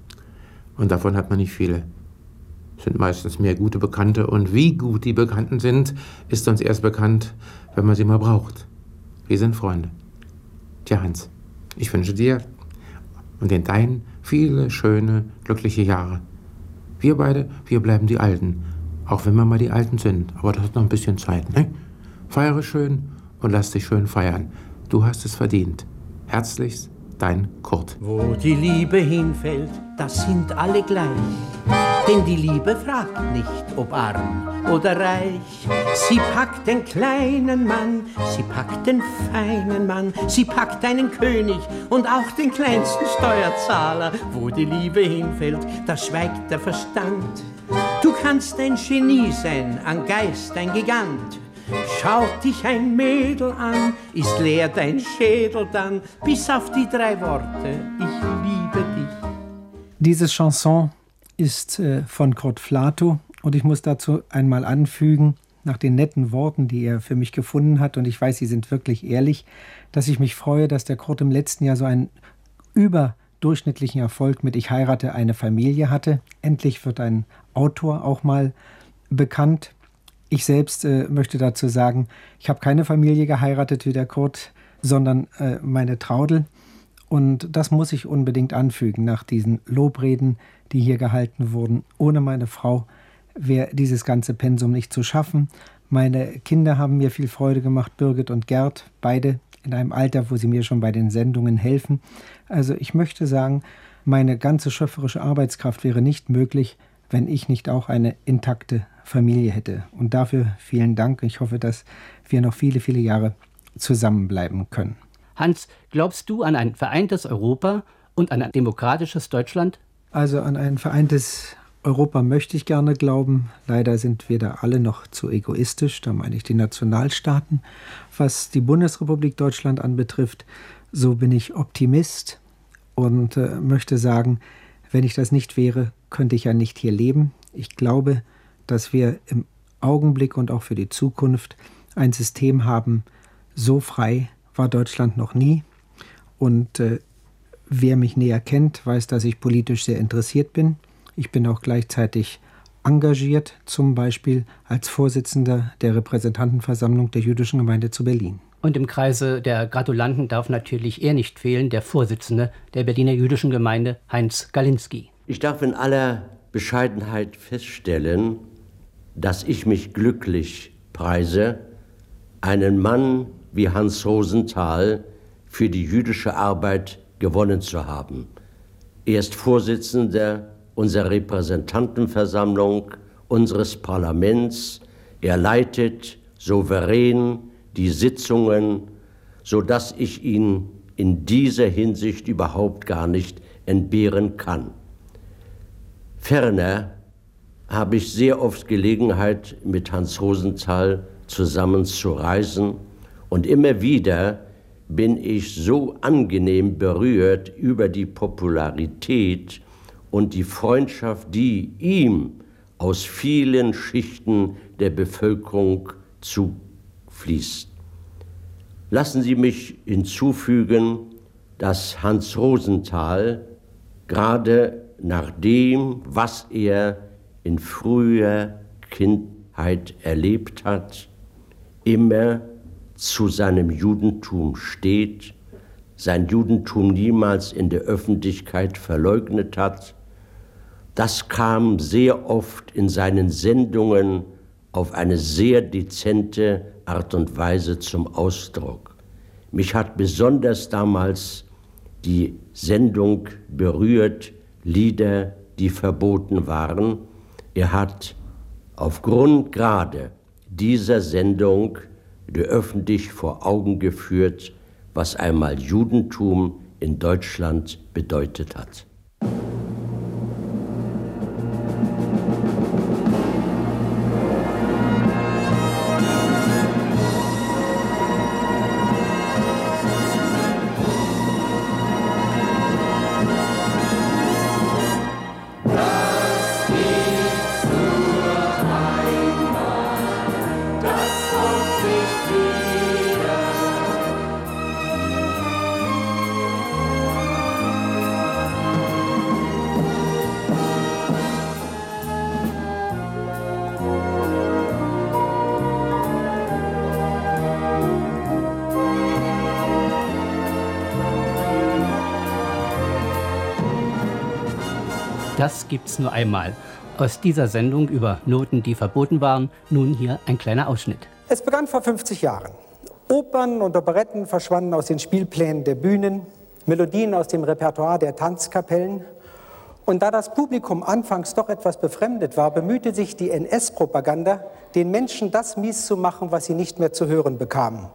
Und davon hat man nicht viele. Es sind meistens mehr gute Bekannte. Und wie gut die Bekannten sind, ist uns erst bekannt, wenn man sie mal braucht. Wir sind Freunde. Tja, Hans, ich wünsche dir und den Deinen viele schöne, glückliche Jahre. Wir beide, wir bleiben die Alten. Auch wenn wir mal die Alten sind. Aber das hat noch ein bisschen Zeit, ne? Feiere schön und lass dich schön feiern. Du hast es verdient. Herzlichst, dein Kurt. Wo die Liebe hinfällt, das sind alle gleich. Denn die Liebe fragt nicht, ob arm oder reich. Sie packt den kleinen Mann, sie packt den feinen Mann, sie packt einen König und auch den kleinsten Steuerzahler. Wo die Liebe hinfällt, da schweigt der Verstand. Du kannst ein Genie sein, an Geist ein Gigant. Schaut dich ein Mädel an, ist leer dein Schädel dann, bis auf die drei Worte, ich liebe dich. Diese Chanson ist äh, von Kurt Flatow, und ich muss dazu einmal anfügen, nach den netten Worten, die er für mich gefunden hat, und ich weiß, sie sind wirklich ehrlich, dass ich mich freue, dass der Kurt im letzten Jahr so einen überdurchschnittlichen Erfolg mit Ich heirate eine Familie hatte. Endlich wird ein Autor auch mal bekannt. Ich selbst äh, möchte dazu sagen, ich habe keine Familie geheiratet wie der Kurt, sondern äh, meine Traudel. Und das muss ich unbedingt anfügen nach diesen Lobreden, die hier gehalten wurden. Ohne meine Frau wäre dieses ganze Pensum nicht zu schaffen. Meine Kinder haben mir viel Freude gemacht, Birgit und Gerd, beide in einem Alter, wo sie mir schon bei den Sendungen helfen. Also ich möchte sagen, meine ganze schöpferische Arbeitskraft wäre nicht möglich, wenn ich nicht auch eine intakte Familie hätte. Und dafür vielen Dank. Ich hoffe, dass wir noch viele, viele Jahre zusammenbleiben können. Hans, glaubst du an ein vereintes Europa und an ein demokratisches Deutschland? Also an ein vereintes Europa möchte ich gerne glauben. Leider sind wir da alle noch zu egoistisch. Da meine ich die Nationalstaaten. Was die Bundesrepublik Deutschland anbetrifft, so bin ich Optimist und äh, möchte sagen, wenn ich das nicht wäre, könnte ich ja nicht hier leben. Ich glaube, dass wir im Augenblick und auch für die Zukunft ein System haben, so frei war Deutschland noch nie. Und äh, wer mich näher kennt, weiß, dass ich politisch sehr interessiert bin. Ich bin auch gleichzeitig engagiert, zum Beispiel als Vorsitzender der Repräsentantenversammlung der Jüdischen Gemeinde zu Berlin. Und im Kreise der Gratulanten darf natürlich er nicht fehlen, der Vorsitzende der Berliner Jüdischen Gemeinde, Heinz Galinski. Ich darf in aller Bescheidenheit feststellen, dass ich mich glücklich preise, einen Mann wie Hans Rosenthal für die jüdische Arbeit gewonnen zu haben. Er ist Vorsitzender unserer Repräsentantenversammlung, unseres Parlaments. Er leitet souverän die Sitzungen, sodass ich ihn in dieser Hinsicht überhaupt gar nicht entbehren kann. Ferner habe ich sehr oft Gelegenheit, mit Hans Rosenthal zusammen zu reisen, und immer wieder bin ich so angenehm berührt über die Popularität und die Freundschaft, die ihm aus vielen Schichten der Bevölkerung zufließt. Lassen Sie mich hinzufügen, dass Hans Rosenthal gerade nach dem, was er in früher Kindheit erlebt hat, immer zu seinem Judentum steht, sein Judentum niemals in der Öffentlichkeit verleugnet hat. Das kam sehr oft in seinen Sendungen auf eine sehr dezente Art und Weise zum Ausdruck. Mich hat besonders damals die Sendung berührt, Lieder, die verboten waren. Er hat aufgrund gerade dieser Sendung der öffentlich vor Augen geführt, was einmal Judentum in Deutschland bedeutet hat. Das gibt's nur einmal. Aus dieser Sendung über Noten, die verboten waren, nun hier ein kleiner Ausschnitt. Es begann vor fünfzig Jahren. Opern und Operetten verschwanden aus den Spielplänen der Bühnen, Melodien aus dem Repertoire der Tanzkapellen. Und da das Publikum anfangs doch etwas befremdet war, bemühte sich die N S-Propaganda, den Menschen das mies zu machen, was sie nicht mehr zu hören bekamen.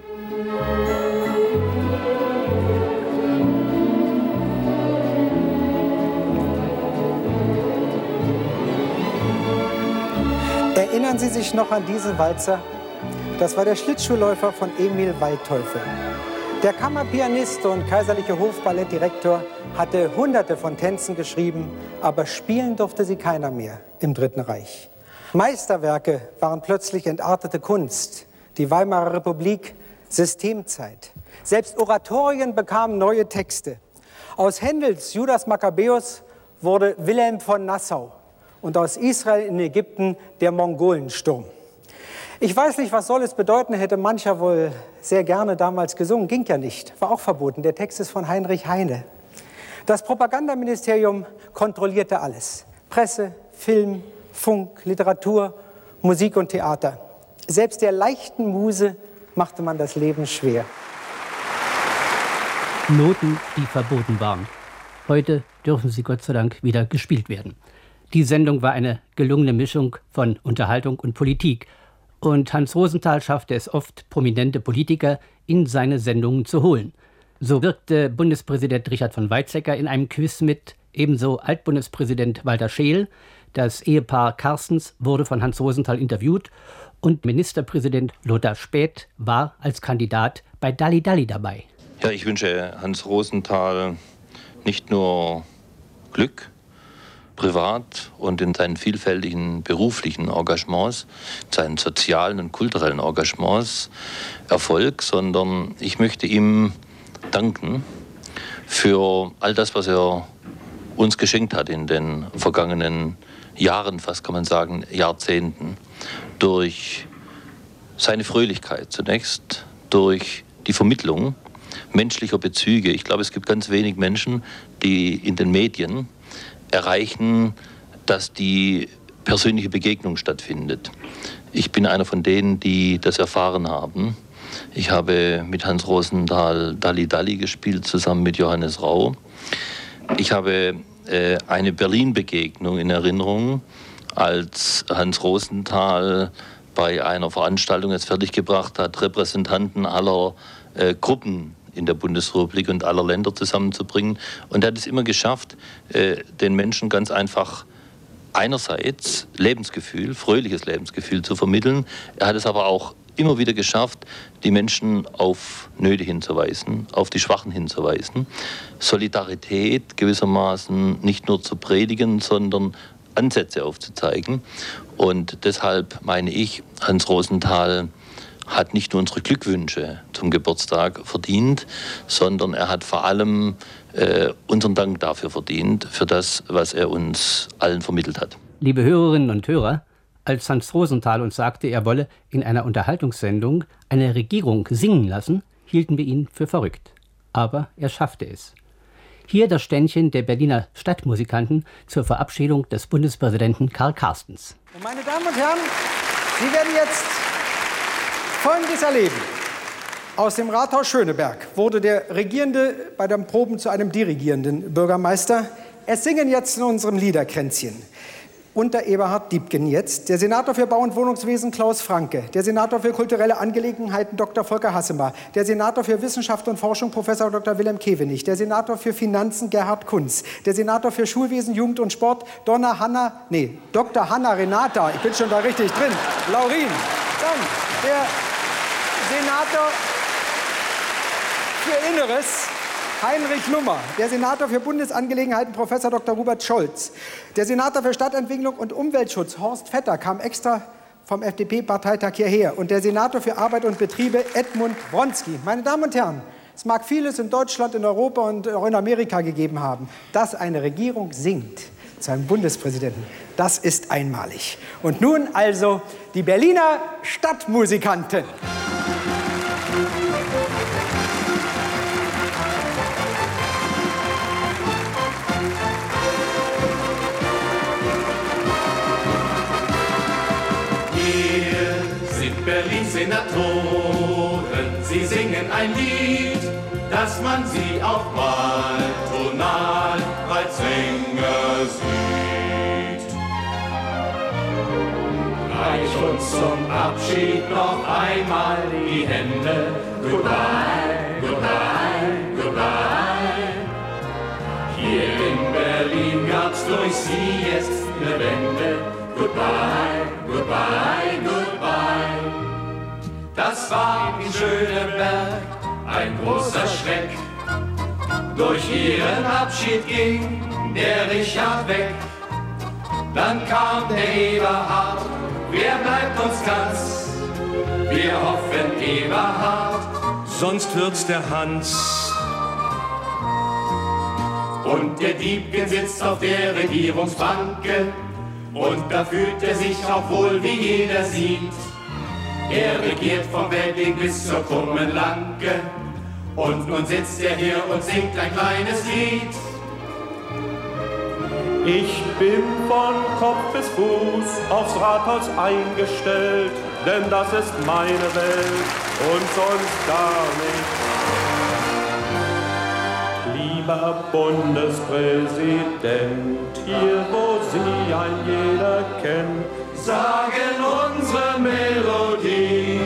Erinnern Sie sich noch an diesen Walzer? Das war der Schlittschuhläufer von Emil Waldteufel. Der Kammerpianist und kaiserliche Hofballettdirektor hatte hunderte von Tänzen geschrieben, aber spielen durfte sie keiner mehr im Dritten Reich. Meisterwerke waren plötzlich entartete Kunst, die Weimarer Republik Systemzeit. Selbst Oratorien bekamen neue Texte. Aus Händels Judas Makkabäus wurde Wilhelm von Nassau und aus Israel in Ägypten der Mongolensturm. Ich weiß nicht, was soll es bedeuten, hätte mancher wohl sehr gerne damals gesungen. Ging ja nicht, war auch verboten. Der Text ist von Heinrich Heine. Das Propagandaministerium kontrollierte alles. Presse, Film, Funk, Literatur, Musik und Theater. Selbst der leichten Muse machte man das Leben schwer. Noten, die verboten waren. Heute dürfen sie Gott sei Dank wieder gespielt werden. Die Sendung war eine gelungene Mischung von Unterhaltung und Politik. Und Hans Rosenthal schaffte es oft, prominente Politiker in seine Sendungen zu holen. So wirkte Bundespräsident Richard von Weizsäcker in einem Quiz mit, ebenso Altbundespräsident Walter Scheel, Das Ehepaar Carstens wurde von Hans Rosenthal interviewt und Ministerpräsident Lothar Späth war als Kandidat bei Dalli Dalli dabei. Ja, ich wünsche Hans Rosenthal nicht nur Glück, privat und in seinen vielfältigen beruflichen Engagements, seinen sozialen und kulturellen Engagements Erfolg, sondern ich möchte ihm danken für all das, was er uns geschenkt hat in den vergangenen Jahren, fast kann man sagen Jahrzehnten, durch seine Fröhlichkeit zunächst, durch die Vermittlung menschlicher Bezüge. Ich glaube, es gibt ganz wenig Menschen, die in den Medien erreichen, dass die persönliche Begegnung stattfindet. Ich bin einer von denen, die das erfahren haben. Ich habe mit Hans Rosenthal Dalli Dalli gespielt, zusammen mit Johannes Rau. Ich habe äh, eine Berlin-Begegnung in Erinnerung, als Hans Rosenthal bei einer Veranstaltung es fertiggebracht hat, Repräsentanten aller äh, Gruppen in der Bundesrepublik und aller Länder zusammenzubringen. Und er hat es immer geschafft, äh, den Menschen ganz einfach einerseits Lebensgefühl, fröhliches Lebensgefühl zu vermitteln. Er hat es aber auch immer wieder geschafft, die Menschen auf Nöte hinzuweisen, auf die Schwachen hinzuweisen. Solidarität gewissermaßen nicht nur zu predigen, sondern Ansätze aufzuzeigen. Und deshalb meine ich, Hans Rosenthal hat nicht nur unsere Glückwünsche zum Geburtstag verdient, sondern er hat vor allem äh, unseren Dank dafür verdient, für das, was er uns allen vermittelt hat. Liebe Hörerinnen und Hörer, als Hans Rosenthal uns sagte, er wolle in einer Unterhaltungssendung eine Regierung singen lassen, hielten wir ihn für verrückt. Aber er schaffte es. Hier das Ständchen der Berliner Stadtmusikanten zur Verabschiedung des Bundespräsidenten Karl Carstens. Und meine Damen und Herren, Sie werden jetzt Folgendes erleben. Aus dem Rathaus Schöneberg wurde der Regierende bei den Proben zu einem dirigierenden Bürgermeister. Es singen jetzt in unserem Liederkränzchen unter Eberhard Diepgen jetzt der Senator für Bau- und Wohnungswesen Klaus Franke, der Senator für kulturelle Angelegenheiten Doktor Volker Hassemer, der Senator für Wissenschaft und Forschung Professor Doktor Wilhelm Kevenich, der Senator für Finanzen Gerhard Kunz, der Senator für Schulwesen, Jugend und Sport Donna Hanna, nee, Doktor Hanna Renata, ich bin schon da richtig drin, Laurin, dann der Senator für Inneres Heinrich Nummer, der Senator für Bundesangelegenheiten Professor Doktor Hubert Scholz, der Senator für Stadtentwicklung und Umweltschutz Horst Vetter kam extra vom F D P-Parteitag hierher und der Senator für Arbeit und Betriebe Edmund Wronski. Meine Damen und Herren, es mag vieles in Deutschland, in Europa und auch in Amerika gegeben haben, dass eine Regierung singt zu einem Bundespräsidenten, das ist einmalig. Und nun also die Berliner Stadtmusikanten. Berlins Senatoren, sie singen ein Lied, dass man sie auch bald tonal als Sänger sieht. Reich uns zum Abschied noch einmal die Hände. Goodbye, goodbye, goodbye. Hier in Berlin gab's durch sie jetzt eine Wende. Goodbye, goodbye, goodbye. Das war in Schöneberg ein großer Schreck. Durch ihren Abschied ging der Richard weg. Dann kam der Eberhard, wer bleibt uns ganz? Wir hoffen Eberhard, sonst wird's der Hans. Und der Diebken sitzt auf der Regierungsbanke und da fühlt er sich auch wohl, wie jeder sieht. Er regiert vom Wedding bis zur krummen Lanke und nun sitzt er hier und singt ein kleines Lied. Ich bin von Kopf bis Fuß aufs Rathaus eingestellt, denn das ist meine Welt und sonst gar nicht. Lieber Bundespräsident, hier wo Sie ein jeder kennt, sagen unsere Melodie.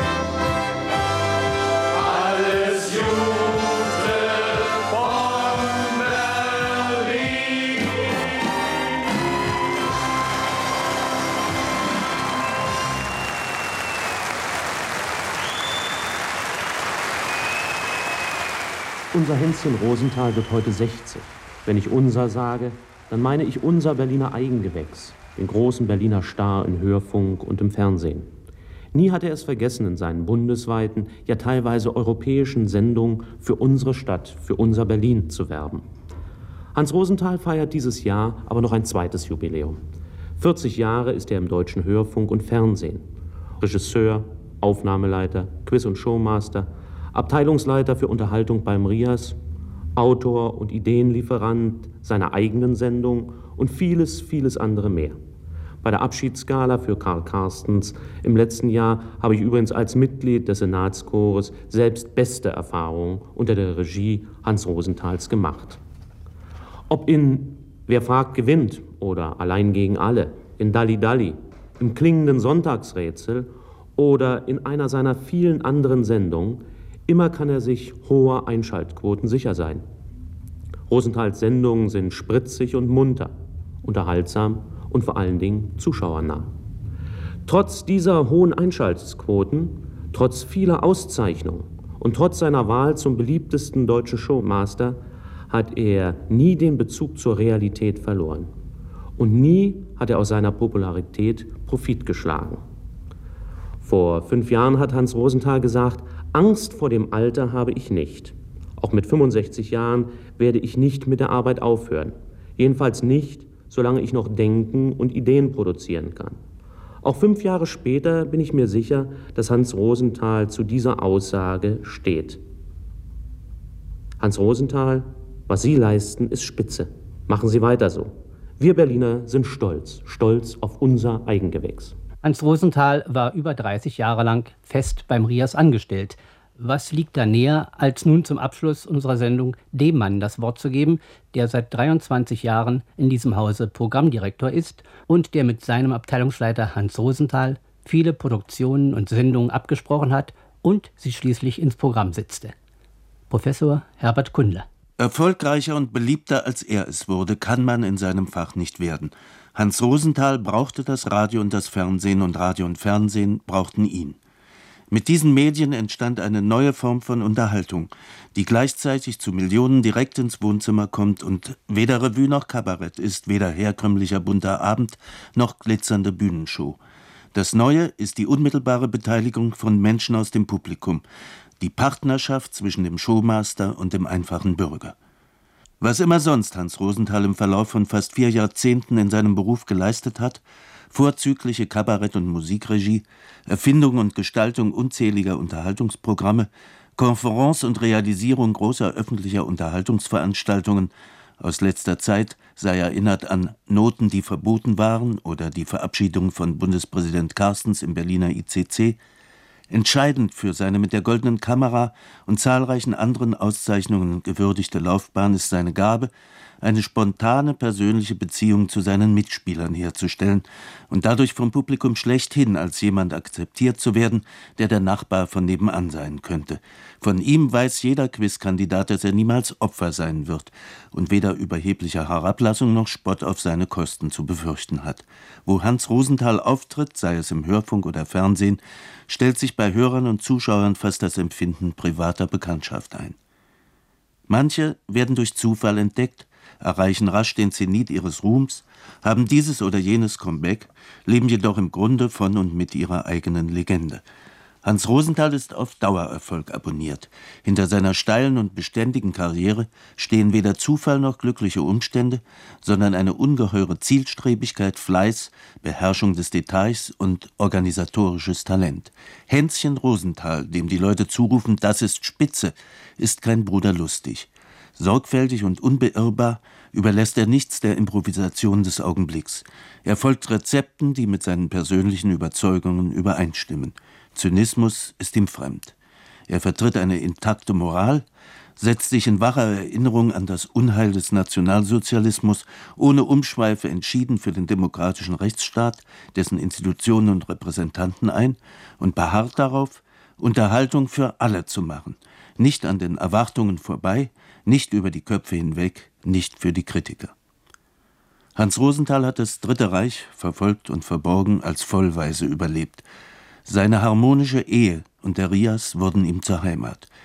Alles Gute von Berlin. Unser Hänschen Rosenthal wird heute sechzig. Wenn ich unser sage, dann meine ich unser Berliner Eigengewächs, den großen Berliner Star in Hörfunk und im Fernsehen. Nie hat er es vergessen, in seinen bundesweiten, ja teilweise europäischen Sendungen für unsere Stadt, für unser Berlin zu werben. Hans Rosenthal feiert dieses Jahr aber noch ein zweites Jubiläum. vierzig Jahre ist er im deutschen Hörfunk und Fernsehen. Regisseur, Aufnahmeleiter, Quiz- und Showmaster, Abteilungsleiter für Unterhaltung beim RIAS, Autor und Ideenlieferant seiner eigenen Sendung und vieles, vieles andere mehr. Bei der Abschiedsgala für Karl Carstens im letzten Jahr habe ich übrigens als Mitglied des Senatschores selbst beste Erfahrungen unter der Regie Hans Rosenthals gemacht. Ob in Wer fragt gewinnt oder Allein gegen alle, in Dalli Dalli, im klingenden Sonntagsrätsel oder in einer seiner vielen anderen Sendungen, immer kann er sich hoher Einschaltquoten sicher sein. Rosenthals Sendungen sind spritzig und munter, unterhaltsam und vor allen Dingen zuschauernah. Trotz dieser hohen Einschaltquoten, trotz vieler Auszeichnungen und trotz seiner Wahl zum beliebtesten deutschen Showmaster hat er nie den Bezug zur Realität verloren. Und nie hat er aus seiner Popularität Profit geschlagen. Vor fünf Jahren hat Hans Rosenthal gesagt, Angst vor dem Alter habe ich nicht. Auch mit fünfundsechzig Jahren werde ich nicht mit der Arbeit aufhören. Jedenfalls nicht, solange ich noch denken und Ideen produzieren kann. Auch fünf Jahre später bin ich mir sicher, dass Hans Rosenthal zu dieser Aussage steht. Hans Rosenthal, was Sie leisten, ist spitze. Machen Sie weiter so. Wir Berliner sind stolz, stolz auf unser Eigengewächs. Hans Rosenthal war über dreißig Jahre lang fest beim RIAS angestellt. Was liegt da näher, als nun zum Abschluss unserer Sendung dem Mann das Wort zu geben, der seit dreiundzwanzig Jahren in diesem Hause Programmdirektor ist und der mit seinem Abteilungsleiter Hans Rosenthal viele Produktionen und Sendungen abgesprochen hat und sie schließlich ins Programm setzte. Professor Herbert Kundler. Erfolgreicher und beliebter als er es wurde, kann man in seinem Fach nicht werden. Hans Rosenthal brauchte das Radio und das Fernsehen und Radio und Fernsehen brauchten ihn. Mit diesen Medien entstand eine neue Form von Unterhaltung, die gleichzeitig zu Millionen direkt ins Wohnzimmer kommt und weder Revue noch Kabarett ist, weder herkömmlicher bunter Abend noch glitzernde Bühnenshow. Das Neue ist die unmittelbare Beteiligung von Menschen aus dem Publikum, die Partnerschaft zwischen dem Showmaster und dem einfachen Bürger. Was immer sonst Hans Rosenthal im Verlauf von fast vier Jahrzehnten in seinem Beruf geleistet hat, vorzügliche Kabarett- und Musikregie, Erfindung und Gestaltung unzähliger Unterhaltungsprogramme, Konferenz und Realisierung großer öffentlicher Unterhaltungsveranstaltungen, aus letzter Zeit sei erinnert an Noten, die verboten waren oder die Verabschiedung von Bundespräsident Carstens im Berliner I C C. Entscheidend für seine mit der Goldenen Kamera und zahlreichen anderen Auszeichnungen gewürdigte Laufbahn ist seine Gabe, eine spontane persönliche Beziehung zu seinen Mitspielern herzustellen und dadurch vom Publikum schlechthin als jemand akzeptiert zu werden, der der Nachbar von nebenan sein könnte. Von ihm weiß jeder Quizkandidat, dass er niemals Opfer sein wird und weder überheblicher Herablassung noch Spott auf seine Kosten zu befürchten hat. Wo Hans Rosenthal auftritt, sei es im Hörfunk oder Fernsehen, stellt sich bei Hörern und Zuschauern fast das Empfinden privater Bekanntschaft ein. Manche werden durch Zufall entdeckt, erreichen rasch den Zenit ihres Ruhms, haben dieses oder jenes Comeback, leben jedoch im Grunde von und mit ihrer eigenen Legende. Hans Rosenthal ist auf Dauererfolg abonniert. Hinter seiner steilen und beständigen Karriere stehen weder Zufall noch glückliche Umstände, sondern eine ungeheure Zielstrebigkeit, Fleiß, Beherrschung des Details und organisatorisches Talent. Hänschen Rosenthal, dem die Leute zurufen, das ist Spitze, ist kein Bruder lustig. Sorgfältig und unbeirrbar überlässt er nichts der Improvisation des Augenblicks. Er folgt Rezepten, die mit seinen persönlichen Überzeugungen übereinstimmen. Zynismus ist ihm fremd. Er vertritt eine intakte Moral, setzt sich in wacher Erinnerung an das Unheil des Nationalsozialismus ohne Umschweife entschieden für den demokratischen Rechtsstaat, dessen Institutionen und Repräsentanten ein und beharrt darauf, Unterhaltung für alle zu machen, nicht an den Erwartungen vorbei, nicht über die Köpfe hinweg, nicht für die Kritiker. Hans Rosenthal hat das Dritte Reich, verfolgt und verborgen, als Vollweise überlebt. Seine harmonische Ehe und der RIAS wurden ihm zur Heimat.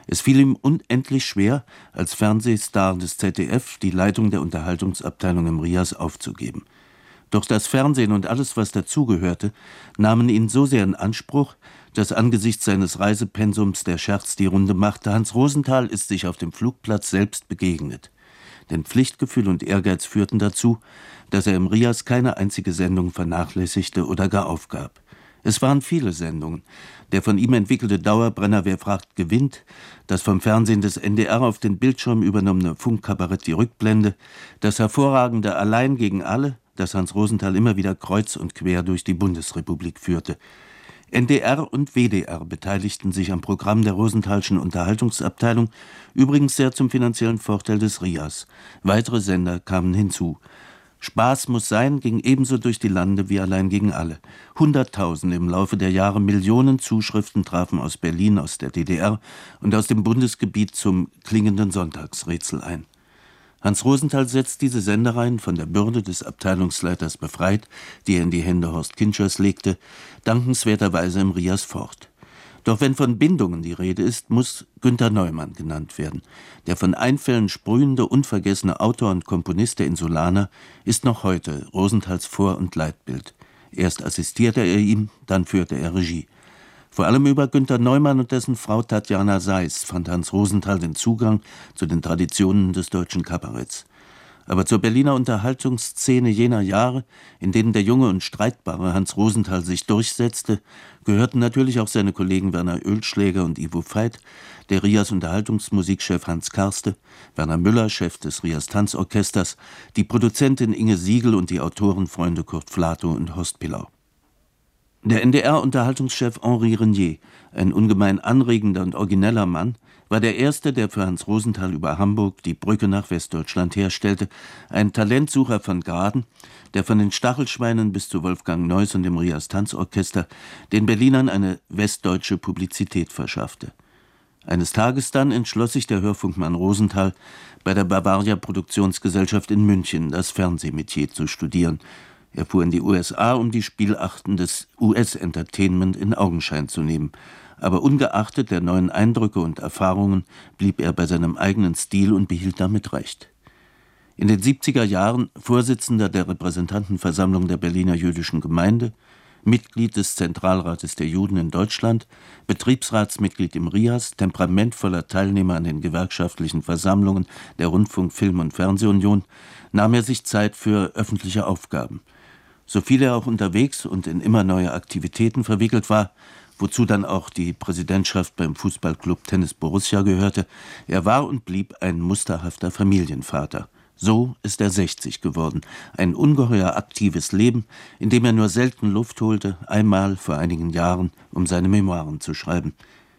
Es fiel ihm unendlich schwer, als Fernsehstar des Z D F die Leitung der Unterhaltungsabteilung im Rias aufzugeben. Doch das Fernsehen und alles, was dazugehörte, nahmen ihn so sehr in Anspruch, dass angesichts seines Reisepensums der Scherz die Runde machte: Hans Rosenthal ist sich auf dem Flugplatz selbst begegnet. Denn Pflichtgefühl und Ehrgeiz führten dazu, dass er im Rias keine einzige Sendung vernachlässigte oder gar aufgab. Es waren viele Sendungen. Der von ihm entwickelte Dauerbrenner Wer fragt, gewinnt, das vom Fernsehen des N D R auf den Bildschirm übernommene Funkkabarett Die Rückblende, das hervorragende Allein gegen alle, das Hans Rosenthal immer wieder kreuz und quer durch die Bundesrepublik führte. N D R und W D R beteiligten sich am Programm der Rosenthalschen Unterhaltungsabteilung, übrigens sehr zum finanziellen Vorteil des Rias. Weitere Sender kamen hinzu. Spaß muss sein ging ebenso durch die Lande wie Allein gegen alle. Hunderttausend im Laufe der Jahre, Millionen Zuschriften trafen aus Berlin, aus der D D R und aus dem Bundesgebiet zum klingenden Sonntagsrätsel ein. Hans Rosenthal setzt diese Sendereien, von der Bürde des Abteilungsleiters befreit, die er in die Hände Horst Kinschers legte, dankenswerterweise im Rias fort. Doch wenn von Bindungen die Rede ist, muss Günter Neumann genannt werden. Der von Einfällen sprühende, unvergessene Autor und Komponist der Insulaner ist noch heute Rosenthals Vor- und Leitbild. Erst assistierte er ihm, dann führte er Regie. Vor allem über Günter Neumann und dessen Frau Tatjana Seiss fand Hans Rosenthal den Zugang zu den Traditionen des deutschen Kabaretts. Aber zur Berliner Unterhaltungsszene jener Jahre, in denen der junge und streitbare Hans Rosenthal sich durchsetzte, gehörten natürlich auch seine Kollegen Werner Oehlschläger und Ivo Veit, der Rias Unterhaltungsmusikchef Hans Karste, Werner Müller, Chef des Rias Tanzorchesters, die Produzentin Inge Siegel und die Autorenfreunde Kurt Flato und Horst Pillau. Der N D R-Unterhaltungschef Henri Renier, ein ungemein anregender und origineller Mann, war der Erste, der für Hans Rosenthal über Hamburg die Brücke nach Westdeutschland herstellte, ein Talentsucher von Graden, der von den Stachelschweinen bis zu Wolfgang Neuss und dem Rias Tanzorchester den Berlinern eine westdeutsche Publizität verschaffte. Eines Tages dann entschloss sich der Hörfunkmann Rosenthal, bei der Bavaria Produktionsgesellschaft in München das Fernsehmetier zu studieren. Er fuhr in die U S A, um die Spielachten des U S-Entertainment in Augenschein zu nehmen. Aber ungeachtet der neuen Eindrücke und Erfahrungen blieb er bei seinem eigenen Stil und behielt damit Recht. In den siebziger Jahren Vorsitzender der Repräsentantenversammlung der Berliner Jüdischen Gemeinde, Mitglied des Zentralrates der Juden in Deutschland, Betriebsratsmitglied im Rias, temperamentvoller Teilnehmer an den gewerkschaftlichen Versammlungen der Rundfunk-, Film- und Fernsehunion, nahm er sich Zeit für öffentliche Aufgaben. So viel er auch unterwegs und in immer neue Aktivitäten verwickelt war, wozu dann auch die Präsidentschaft beim Fußballclub Tennis Borussia gehörte, er war und blieb ein musterhafter Familienvater. So ist er sechzig geworden, ein ungeheuer aktives Leben, in dem er nur selten Luft holte, einmal vor einigen Jahren, um seine Memoiren zu schreiben.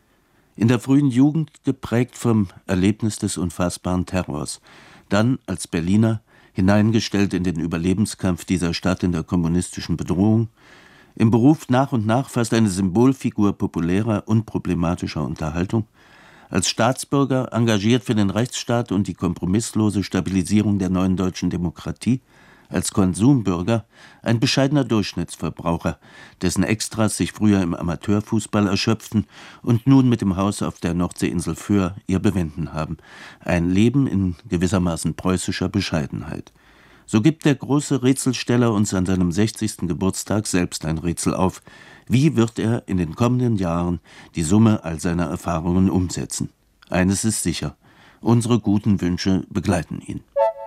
In der frühen Jugend geprägt vom Erlebnis des unfassbaren Terrors, dann als Berliner hineingestellt in den Überlebenskampf dieser Stadt in der kommunistischen Bedrohung, im Beruf nach und nach fast eine Symbolfigur populärer, unproblematischer Unterhaltung, als Staatsbürger engagiert für den Rechtsstaat und die kompromisslose Stabilisierung der neuen deutschen Demokratie, als Konsumbürger ein bescheidener Durchschnittsverbraucher, dessen Extras sich früher im Amateurfußball erschöpften und nun mit dem Haus auf der Nordseeinsel Föhr ihr Bewenden haben. Ein Leben in gewissermaßen preußischer Bescheidenheit. So gibt der große Rätselsteller uns an seinem sechzigsten Geburtstag selbst ein Rätsel auf. Wie wird er in den kommenden Jahren die Summe all seiner Erfahrungen umsetzen? Eines ist sicher: Unsere guten Wünsche begleiten ihn.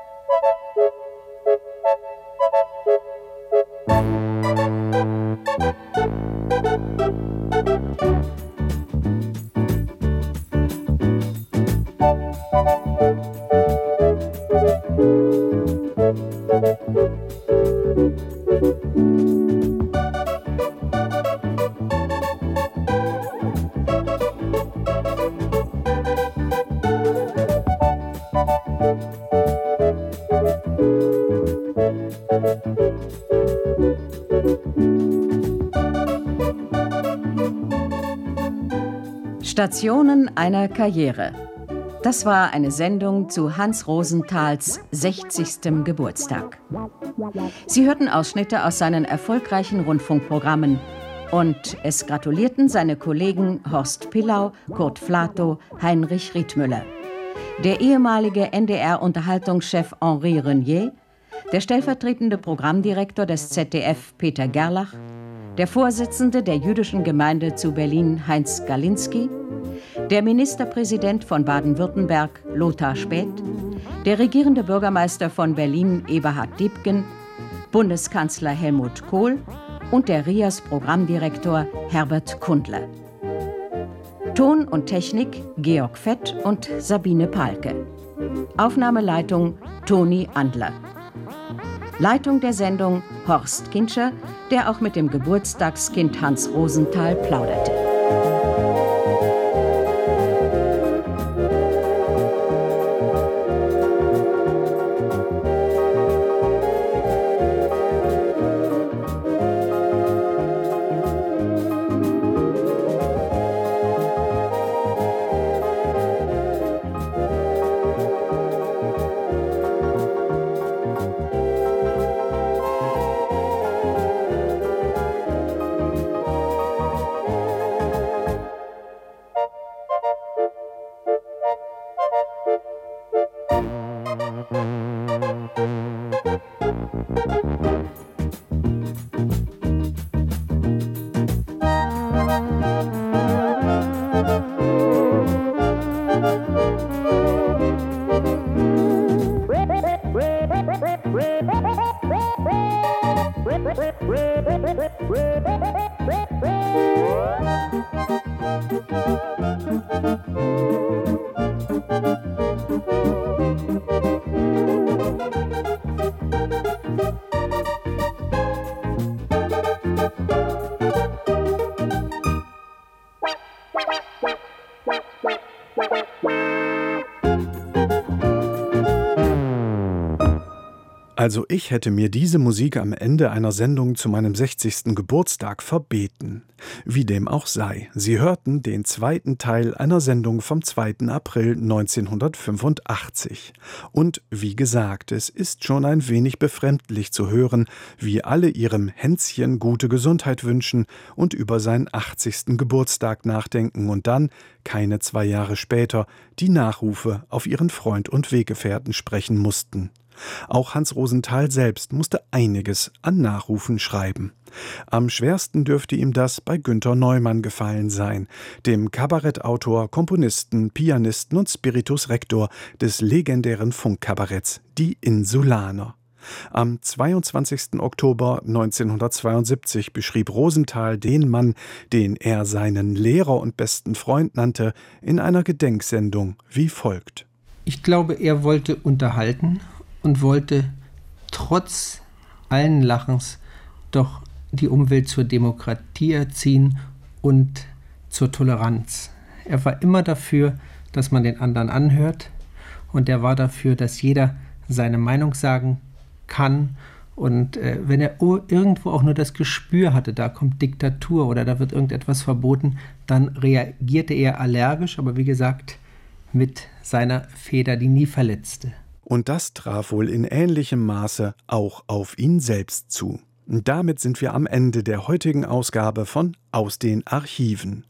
Stationen einer Karriere. Das war eine Sendung zu Hans Rosenthals sechzigstem Geburtstag. Sie hörten Ausschnitte aus seinen erfolgreichen Rundfunkprogrammen Und es gratulierten seine Kollegen Horst Pillau, Kurt Flatow, Heinrich Riethmüller. Der ehemalige N D R-Unterhaltungschef Henri Renier, der stellvertretende Programmdirektor des Z D F Peter Gerlach, der Vorsitzende der jüdischen Gemeinde zu Berlin Heinz Galinski, der Ministerpräsident von Baden-Württemberg Lothar Späth, der regierende Bürgermeister von Berlin Eberhard Diepgen, Bundeskanzler Helmut Kohl und der R I A S-Programmdirektor Herbert Kundler. Ton und Technik Georg Fett und Sabine Pahlke. Aufnahmeleitung Toni Andler. Leitung der Sendung Horst Kintscher, der auch mit dem Geburtstagskind Hans Rosenthal plauderte. Also ich hätte mir diese Musik am Ende einer Sendung zu meinem sechzigsten Geburtstag verbeten. Wie dem auch sei, Sie hörten den zweiten Teil einer Sendung vom zweiten April neunzehnhundertfünfundachtzig. Und wie gesagt, es ist schon ein wenig befremdlich zu hören, wie alle ihrem Hänschen gute Gesundheit wünschen und über seinen achtzigsten Geburtstag nachdenken und dann, keine zwei Jahre später, die Nachrufe auf ihren Freund und Weggefährten sprechen mussten. Auch Hans Rosenthal selbst musste einiges an Nachrufen schreiben. Am schwersten dürfte ihm das bei Günter Neumann gefallen sein, dem Kabarettautor, Komponisten, Pianisten und Spiritus Rector des legendären Funkkabaretts Die Insulaner. Am zweiundzwanzigsten Oktober neunzehnhundertzweiundsiebzig beschrieb Rosenthal den Mann, den er seinen Lehrer und besten Freund nannte, in einer Gedenksendung wie folgt. Ich glaube, er wollte unterhalten und wollte trotz allen Lachens doch die Umwelt zur Demokratie erziehen und zur Toleranz. Er war immer dafür, dass man den anderen anhört, und er war dafür, dass jeder seine Meinung sagen kann. Und äh, wenn er irgendwo auch nur das Gespür hatte, da kommt Diktatur oder da wird irgendetwas verboten, dann reagierte er allergisch, aber wie gesagt, mit seiner Feder, die nie verletzte. Und das traf wohl in ähnlichem Maße auch auf ihn selbst zu. Und damit sind wir am Ende der heutigen Ausgabe von Aus den Archiven.